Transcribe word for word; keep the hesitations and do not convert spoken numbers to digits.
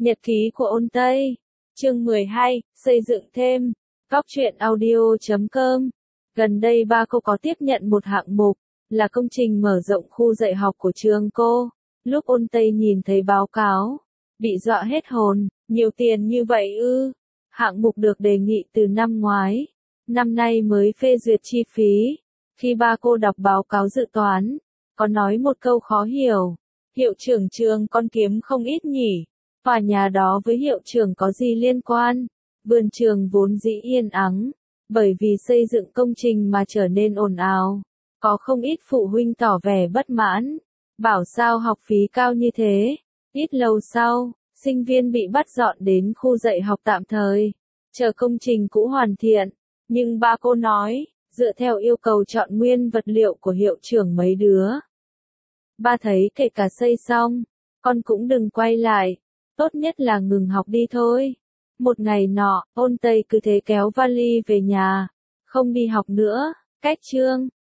Nhật ký của ôn Tây, chương mười hai, xây dựng thêm, góc truyện audio chấm com. Gần đây ba cô có tiếp nhận một hạng mục, là công trình mở rộng khu dạy học của trường cô. Lúc ôn Tây nhìn thấy báo cáo, bị dọa hết hồn, nhiều tiền như vậy ư. Hạng mục được đề nghị từ năm ngoái, năm nay mới phê duyệt chi phí. Khi ba cô đọc báo cáo dự toán, có nói một câu khó hiểu, hiệu trưởng trường con kiếm không ít nhỉ. Tòa nhà đó với hiệu trưởng có gì liên quan? Vườn trường vốn dĩ yên ắng, bởi vì xây dựng công trình mà trở nên ồn ào. Có không ít phụ huynh tỏ vẻ bất mãn, bảo sao học phí cao như thế. Ít lâu sau, sinh viên bị bắt dọn đến khu dạy học tạm thời, chờ công trình cũ hoàn thiện. Nhưng ba cô nói, dựa theo yêu cầu chọn nguyên vật liệu của hiệu trưởng mấy đứa. Ba thấy kể cả xây xong, con cũng đừng quay lại. Tốt nhất là ngừng học đi thôi. Một ngày nọ, ôn Tây cứ thế kéo vali về nhà, không đi học nữa. Cách trương,